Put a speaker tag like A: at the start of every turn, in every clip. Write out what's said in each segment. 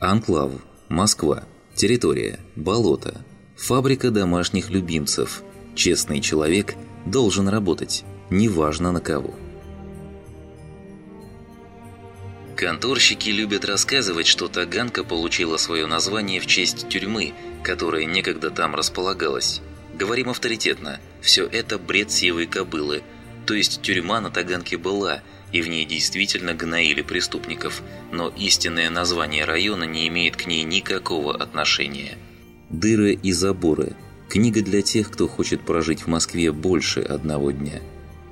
A: Анклав, Москва, территория, болото, фабрика домашних любимцев. Честный человек должен работать, неважно на кого. Конторщики любят рассказывать, что Таганка получила свое название в честь тюрьмы, которая некогда там располагалась. Говорим авторитетно, все это бред сивой кобылы. То есть тюрьма на Таганке была, и в ней действительно гноили преступников, но истинное название района не имеет к ней никакого отношения. «Дыры и заборы» – книга для тех, кто хочет прожить в Москве больше одного дня.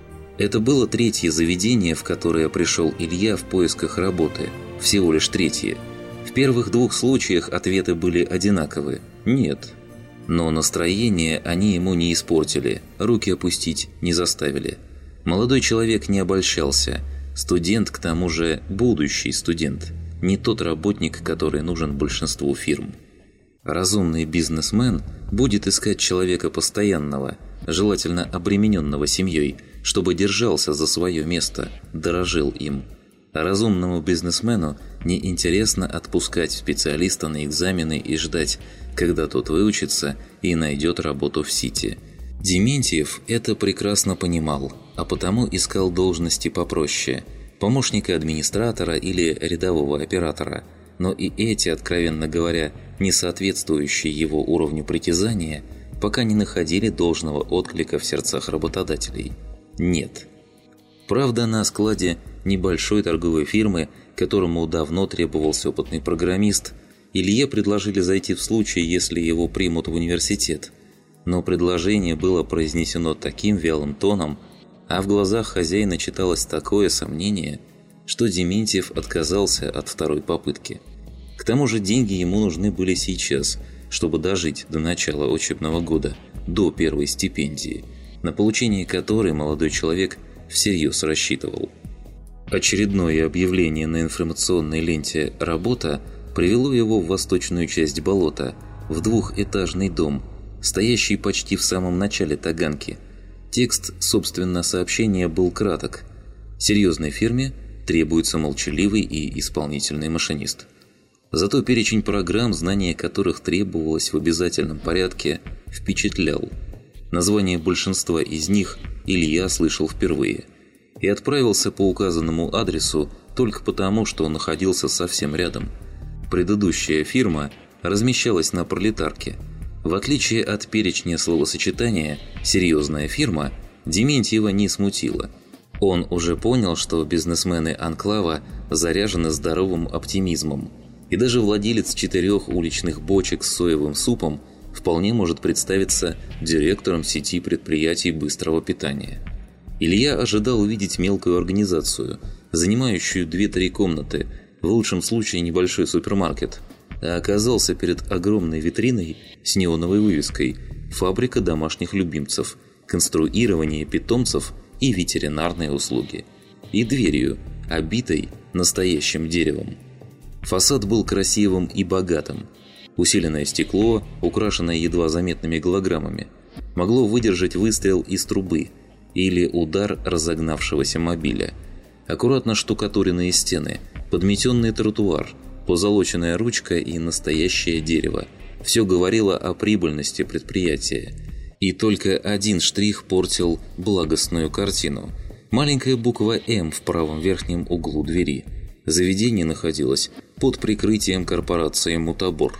A: Это было третье заведение, в которое пришел Илья в поисках работы. Всего лишь третье. В первых двух случаях ответы были одинаковы – нет. Но настроение они ему не испортили, руки опустить не заставили. Молодой человек не обольщался. Студент, к тому же будущий студент. Не тот работник, который нужен большинству фирм. Разумный бизнесмен будет искать человека постоянного, желательно обремененного семьей, чтобы держался за свое место, дорожил им. А разумному бизнесмену неинтересно отпускать специалиста на экзамены и ждать, когда тот выучится и найдет работу в Сити. Дементьев это прекрасно понимал, а потому искал должности попроще – помощника администратора или рядового оператора. Но и эти, откровенно говоря, не соответствующие его уровню притязания, пока не находили должного отклика в сердцах работодателей. Нет. Правда, на складе небольшой торговой фирмы, которому давно требовался опытный программист, Илье предложили зайти в случае, если его примут в университет. Но предложение было произнесено таким вялым тоном, а в глазах хозяина читалось такое сомнение, что Дементьев отказался от второй попытки. К тому же деньги ему нужны были сейчас, чтобы дожить до начала учебного года, до первой стипендии, на получение которой молодой человек всерьез рассчитывал. Очередное объявление на информационной ленте «Работа» привело его в восточную часть болота, в двухэтажный дом, стоящий почти в самом начале Таганки. Текст, собственно, сообщения был краток. Серьезной фирме требуется молчаливый и исполнительный машинист. Зато перечень программ, знание которых требовалось в обязательном порядке, впечатлял. Название большинства из них Илья слышал впервые и отправился по указанному адресу только потому, что он находился совсем рядом. Предыдущая фирма размещалась на Пролетарке. В отличие от перечня словосочетания «серьезная фирма», Дементьева не смутила. Он уже понял, что бизнесмены Анклава заряжены здоровым оптимизмом, и даже владелец 4 уличных бочек с соевым супом вполне может представиться директором сети предприятий быстрого питания. Илья ожидал увидеть мелкую организацию, занимающую 2-3 комнаты, в лучшем случае небольшой супермаркет, а оказался перед огромной витриной с неоновой вывеской «Фабрика домашних любимцев», «Конструирование питомцев» и «Ветеринарные услуги», и дверью, обитой настоящим деревом. Фасад был красивым и богатым. Усиленное стекло, украшенное едва заметными голограммами, могло выдержать выстрел из трубы или удар разогнавшегося мобиля. Аккуратно штукатуренные стены, подметенный тротуар, позолоченная ручка и настоящее дерево – все говорило о прибыльности предприятия. И только один штрих портил благостную картину. Маленькая буква «М» в правом верхнем углу двери. Заведение находилось под прикрытием корпорации «Мутабор».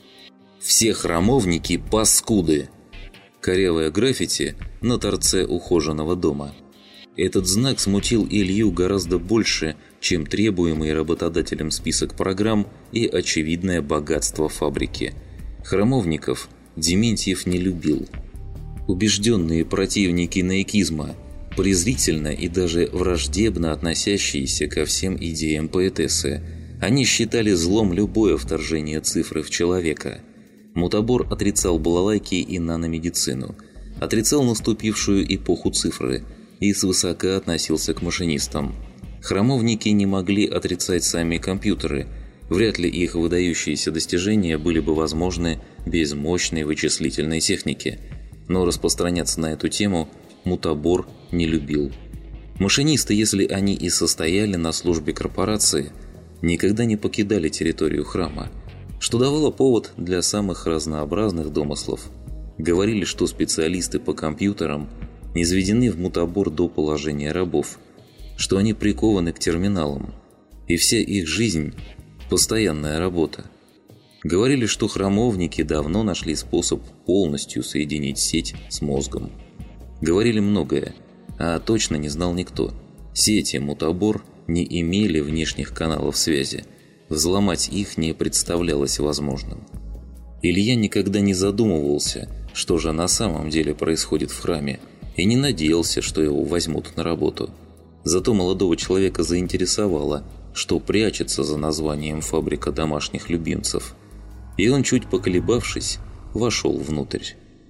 A: «Все храмовники – паскуды!» Корявое граффити на торце ухоженного дома. Этот знак смутил Илью гораздо больше, чем требуемый работодателем список программ и очевидное богатство фабрики. Храмовников Дементьев не любил. Убежденные противники наикизма, презрительно и даже враждебно относящиеся ко всем идеям поэтессы, они считали злом любое вторжение цифры в человека. Мутабор отрицал балалайки и наномедицину, отрицал наступившую эпоху цифры и свысока относился к машинистам. Храмовники не могли отрицать сами компьютеры, вряд ли их выдающиеся достижения были бы возможны без мощной вычислительной техники. Но распространяться на эту тему Мутабор не любил. Машинисты, если они и состояли на службе корпорации, никогда не покидали территорию храма, что давало повод для самых разнообразных домыслов. Говорили, что специалисты по компьютерам низведены в мутабор до положения рабов, что они прикованы к терминалам, и вся их жизнь – постоянная работа. Говорили, что храмовники давно нашли способ полностью соединить сеть с мозгом. Говорили многое, а точно не знал никто. Сети мутабор не имели внешних каналов связи, взломать их не представлялось возможным. Илья никогда не задумывался, что же на самом деле происходит в храме, и не надеялся, что его возьмут на работу. Зато молодого человека заинтересовало, что прячется за названием «Фабрика домашних любимцев». И он, чуть поколебавшись, вошел внутрь.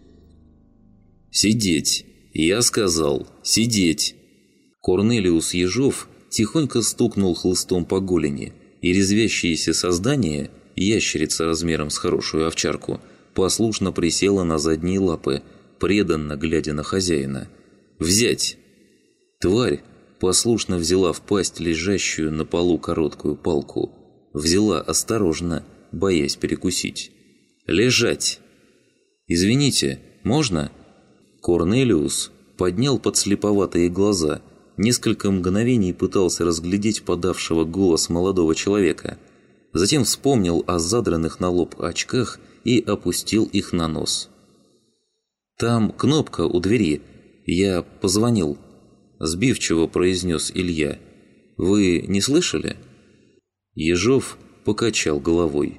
A: «Сидеть! Я сказал, сидеть!» Корнелиус Ежов тихонько стукнул хлыстом по голени, и резвящееся создание, ящерица размером с хорошую овчарку, послушно присела на задние лапы, преданно глядя на хозяина. «Взять!» Тварь послушно взяла в пасть лежащую на полу короткую палку. Взяла осторожно, боясь перекусить. «Лежать!» «Извините, можно?» Корнелиус поднял подслеповатые глаза, несколько мгновений пытался разглядеть подавшего голос молодого человека. Затем вспомнил о задранных на лоб очках и опустил их на нос. «Там кнопка у двери. Я позвонил», – сбивчиво произнес Илья. «Вы не слышали?» Ежов покачал головой.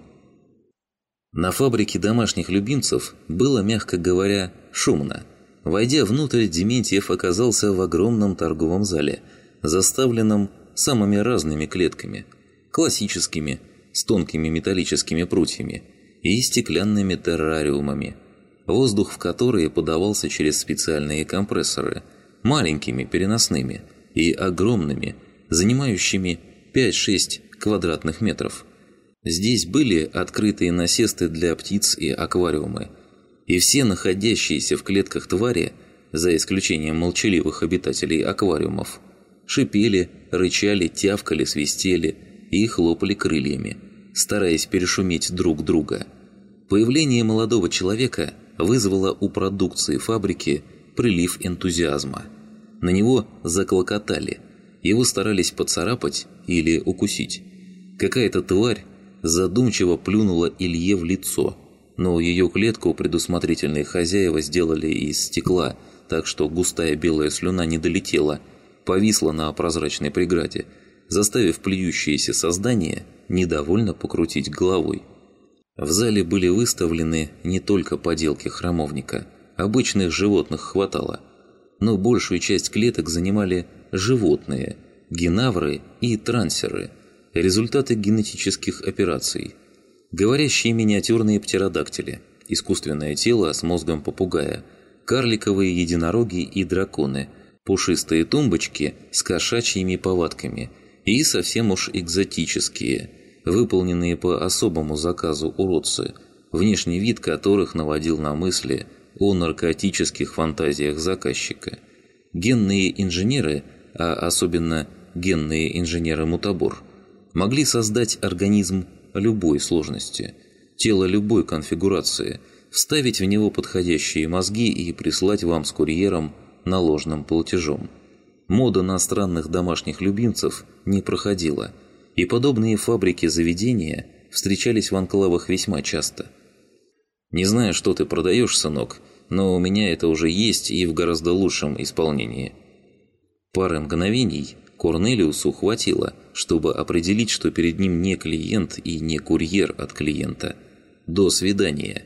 A: На фабрике домашних любимцев было, мягко говоря, шумно. Войдя внутрь, Дементьев оказался в огромном торговом зале, заставленном самыми разными клетками. Классическими, с тонкими металлическими прутьями, и стеклянными террариумами, воздух в которые подавался через специальные компрессоры, маленькими переносными и огромными, занимающими 5-6 квадратных метров. Здесь были открытые насесты для птиц и аквариумы, и все находящиеся в клетках твари, за исключением молчаливых обитателей аквариумов, шипели, рычали, тявкали, свистели и хлопали крыльями, стараясь перешуметь друг друга. Появление молодого человека вызвало у продукции фабрики прилив энтузиазма. На него заклокотали, его старались поцарапать или укусить. Какая-то тварь задумчиво плюнула Илье в лицо, но ее клетку предусмотрительные хозяева сделали из стекла, так что густая белая слюна не долетела, повисла на прозрачной преграде, заставив плюющееся создание недовольно покрутить головой. В зале были выставлены не только поделки храмовника, обычных животных хватало, но большую часть клеток занимали животные, генавры и трансеры, результаты генетических операций. Говорящие миниатюрные птеродактили, искусственное тело с мозгом попугая, карликовые единороги и драконы, пушистые тумбочки с кошачьими повадками и совсем уж экзотические, выполненные по особому заказу уродцы, внешний вид которых наводил на мысли о наркотических фантазиях заказчика. Генные инженеры, а особенно генные инженеры-мутабор, могли создать организм любой сложности, тело любой конфигурации, вставить в него подходящие мозги и прислать вам с курьером наложенным платежом. Мода на странных домашних любимцев не проходила, и подобные фабрики-заведения встречались в анклавах весьма часто. «Не знаю, что ты продаешь, сынок, но у меня это уже есть и в гораздо лучшем исполнении». Пары мгновений Корнелиусу хватило, чтобы определить, что перед ним не клиент и не курьер от клиента. До свидания.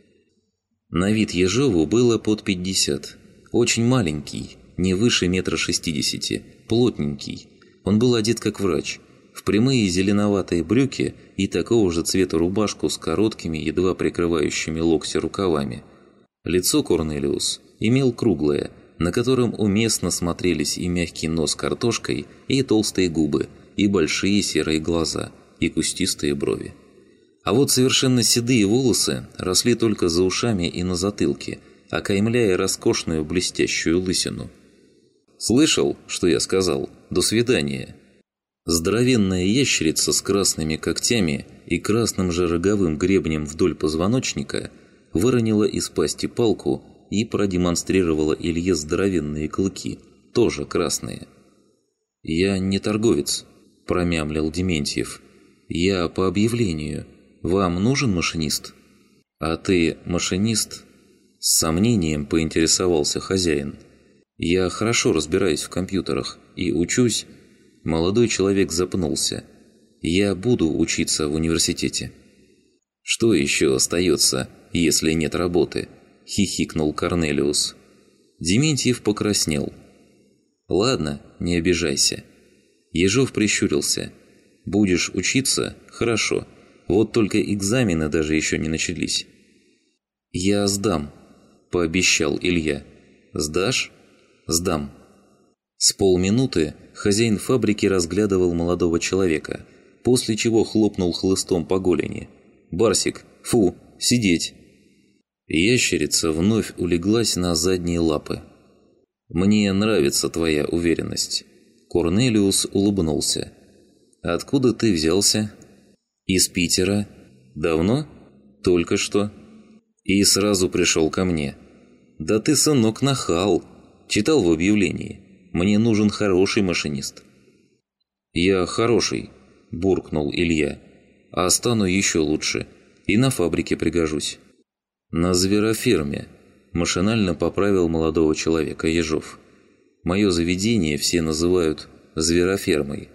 A: На вид Ежову было под 50. Очень маленький, не выше 1,60 м, плотненький. Он был одет как врач, в прямые зеленоватые брюки и такого же цвета рубашку с короткими, едва прикрывающими локти рукавами. Лицо Корнелиус имел круглое, на котором уместно смотрелись и мягкий нос картошкой, и толстые губы, и большие серые глаза, и кустистые брови. А вот совершенно седые волосы росли только за ушами и на затылке, окаймляя роскошную блестящую лысину. «Слышал, что я сказал? До свидания!» Здоровенная ящерица с красными когтями и красным же роговым гребнем вдоль позвоночника выронила из пасти палку и продемонстрировала Илье здоровенные клыки, тоже красные. «Я не торговец», – промямлил Дементьев. «Я по объявлению. Вам нужен машинист?» «А ты машинист?» – с сомнением поинтересовался хозяин. «Я хорошо разбираюсь в компьютерах и учусь...» Молодой человек запнулся. «Я буду учиться в университете». «Что еще остается, если нет работы?» – хихикнул Корнелиус. Дементьев покраснел. «Ладно, не обижайся». Ежов прищурился. «Будешь учиться? Хорошо. Вот только экзамены даже еще не начались». «Я сдам», – пообещал Илья. «Сдашь?» «Сдам». С полминуты хозяин фабрики разглядывал молодого человека, после чего хлопнул хлыстом по голени. «Барсик! Фу! Сидеть!» Ящерица вновь улеглась на задние лапы. «Мне нравится твоя уверенность». Корнелиус улыбнулся. «Откуда ты взялся?» «Из Питера». «Давно?» «Только что». «И сразу пришел ко мне». «Да ты, сынок, нахал. Читал в объявлении. Мне нужен хороший машинист». «Я хороший», – буркнул Илья. «А стану еще лучше. И на фабрике пригожусь». «На звероферме», – машинально поправил молодого человека Ежов. «Мое заведение все называют зверофермой».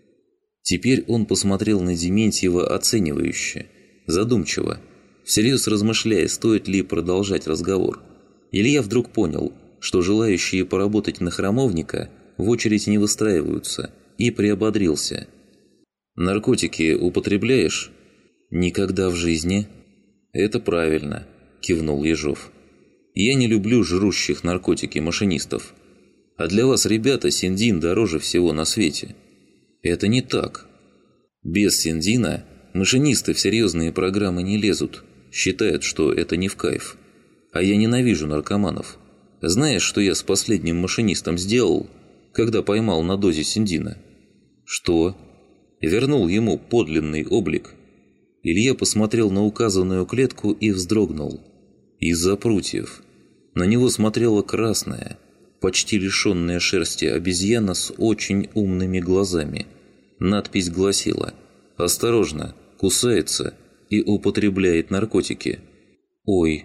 A: Теперь он посмотрел на Дементьева оценивающе, задумчиво, всерьез размышляя, стоит ли продолжать разговор. Илья вдруг понял, что желающие поработать на храмовника в очередь не выстраиваются, и приободрился. «Наркотики употребляешь?» «Никогда в жизни». «Это правильно», – кивнул Ежов. «Я не люблю жрущих наркотики машинистов. А для вас, ребята, синдин дороже всего на свете». «Это не так. Без синдина машинисты в серьезные программы не лезут, считают, что это не в кайф. А я ненавижу наркоманов. Знаешь, что я с последним машинистом сделал, когда поймал на дозе синдина?» «Что?» Вернул ему подлинный облик. Илья посмотрел на указанную клетку и вздрогнул. Из-за прутьев. На него смотрела красная, почти лишенная шерсти обезьяна с очень умными глазами. Надпись гласила: «Осторожно, кусается и употребляет наркотики». «Ой!»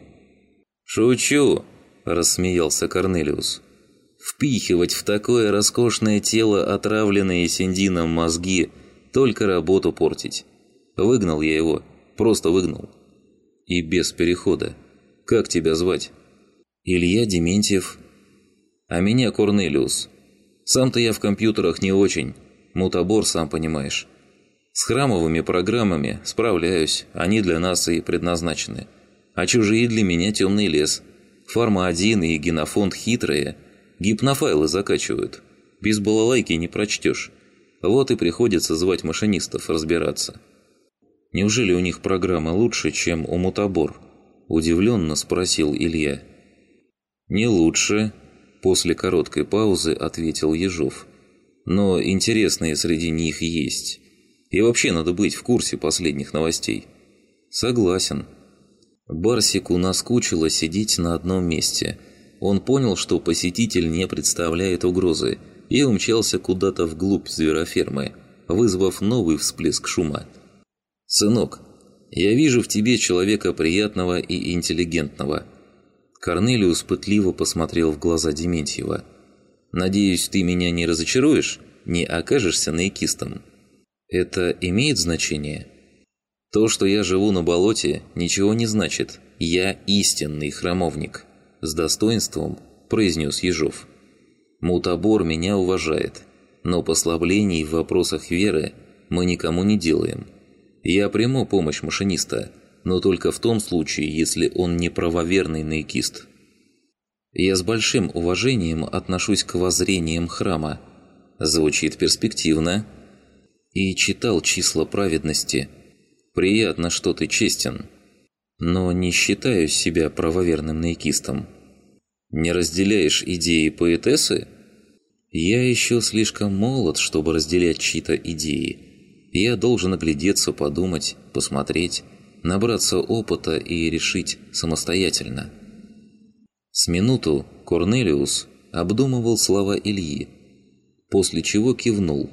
A: «Шучу!» – рассмеялся Корнелиус. «Впихивать в такое роскошное тело отравленные синдином мозги – только работу портить. Выгнал я его, просто выгнал. И без перехода. Как тебя звать?» «Илья Дементьев». «А меня Корнелиус. Сам-то я в компьютерах не очень. Мутабор, сам понимаешь. С храмовыми программами справляюсь, они для нас и предназначены. А чужие для меня темный лес. Фарма-1 и генофонд хитрые. Гипнофайлы закачивают. Без балалайки не прочтешь. Вот и приходится звать машинистов разбираться». «Неужели у них программа лучше, чем у Мутабор?» – удивленно спросил Илья. «Не лучше», – после короткой паузы ответил Ежов. «Но интересные среди них есть. И вообще надо быть в курсе последних новостей». «Согласен». Барсику наскучило сидеть на одном месте. Он понял, что посетитель не представляет угрозы, и умчался куда-то вглубь зверофермы, вызвав новый всплеск шума. «Сынок, я вижу в тебе человека приятного и интеллигентного». Корнелиус пытливо посмотрел в глаза Дементьева. «Надеюсь, ты меня не разочаруешь, не окажешься наикистом». «Это имеет значение?» «То, что я живу на болоте, ничего не значит. Я истинный храмовник», – с достоинством произнес Ежов. «Мутабор меня уважает, но послаблений в вопросах веры мы никому не делаем. Я приму помощь машиниста, но только в том случае, если он не правоверный наикист. Я с большим уважением отношусь к воззрениям храма. Звучит перспективно. И читал числа праведности. Приятно, что ты честен, но не считаю себя правоверным наикистом». «Не разделяешь идеи поэтессы?» «Я еще слишком молод, чтобы разделять чьи-то идеи. Я должен оглядеться, подумать, посмотреть, набраться опыта и решить самостоятельно». С минуту Корнелиус обдумывал слова Ильи, после чего кивнул.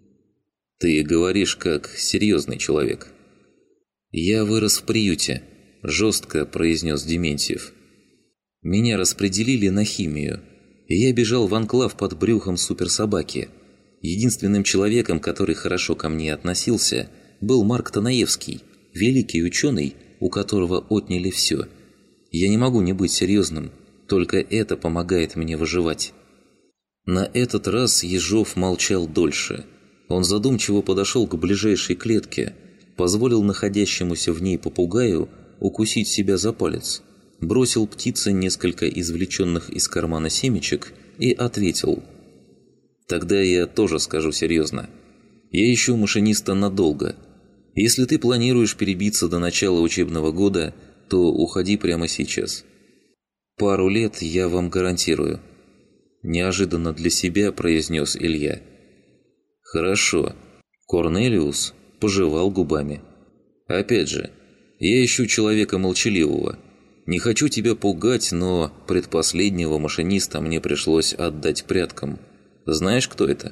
A: «Ты говоришь как серьезный человек». «Я вырос в приюте», – жестко произнес Дементьев. «Меня распределили на химию, и я бежал в анклав под брюхом суперсобаки. Единственным человеком, который хорошо ко мне относился, был Марк Танаевский, великий ученый, у которого отняли все. Я не могу не быть серьезным, только это помогает мне выживать». На этот раз Ежов молчал дольше. Он задумчиво подошел к ближайшей клетке, позволил находящемуся в ней попугаю укусить себя за палец, бросил птице несколько извлеченных из кармана семечек и ответил: «Тогда я тоже скажу серьезно. Я ищу машиниста надолго. Если ты планируешь перебиться до начала учебного года, то уходи прямо сейчас. Пару лет я вам гарантирую». Неожиданно для себя произнес Илья. «Хорошо». Корнелиус пожевал губами. «Опять же, я ищу человека молчаливого. Не хочу тебя пугать, но предпоследнего машиниста мне пришлось отдать пряткам. Знаешь, кто это?»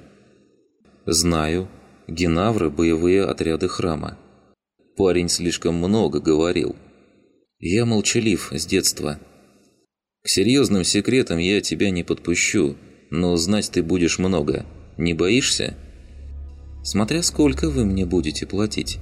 A: «Знаю. Генавры – боевые отряды храма. Парень слишком много говорил. Я молчалив с детства. К серьезным секретам я тебя не подпущу, но знать ты будешь много. Не боишься?» «Смотря сколько вы мне будете платить».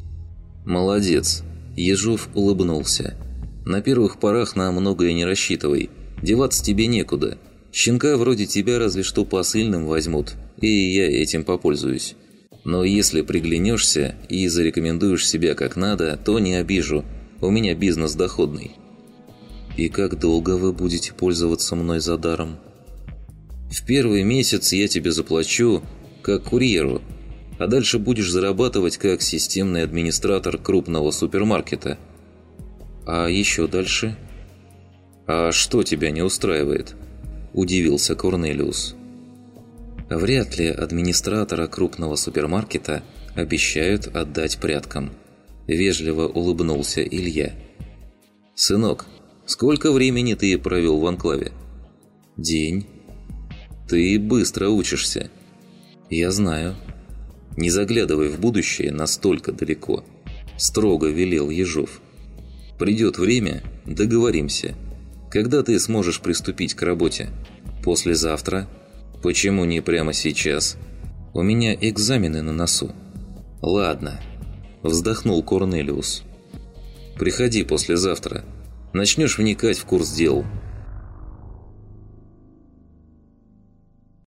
A: «Молодец», – Ежов улыбнулся. «На первых порах на многое не рассчитывай. Деваться тебе некуда. Щенка вроде тебя разве что посыльным возьмут, и я этим попользуюсь. Но если приглянешься и зарекомендуешь себя как надо, то не обижу. У меня бизнес доходный». «И как долго вы будете пользоваться мной за даром?» «В первый месяц я тебе заплачу как курьеру, а дальше будешь зарабатывать как системный администратор крупного супермаркета». «А еще дальше?» «А что тебя не устраивает?» – удивился Корнелиус. «Вряд ли администратора крупного супермаркета обещают отдать пряткам», – вежливо улыбнулся Илья. «Сынок, сколько времени ты провел в анклаве?» «День». «Ты быстро учишься». «Я знаю». «Не заглядывай в будущее настолько далеко», – строго велел Ежов. «Придет время, договоримся. Когда ты сможешь приступить к работе? Послезавтра? Почему не прямо сейчас? У меня экзамены на носу». «Ладно», – вздохнул Корнелиус. «Приходи послезавтра. Начнешь вникать в курс дел.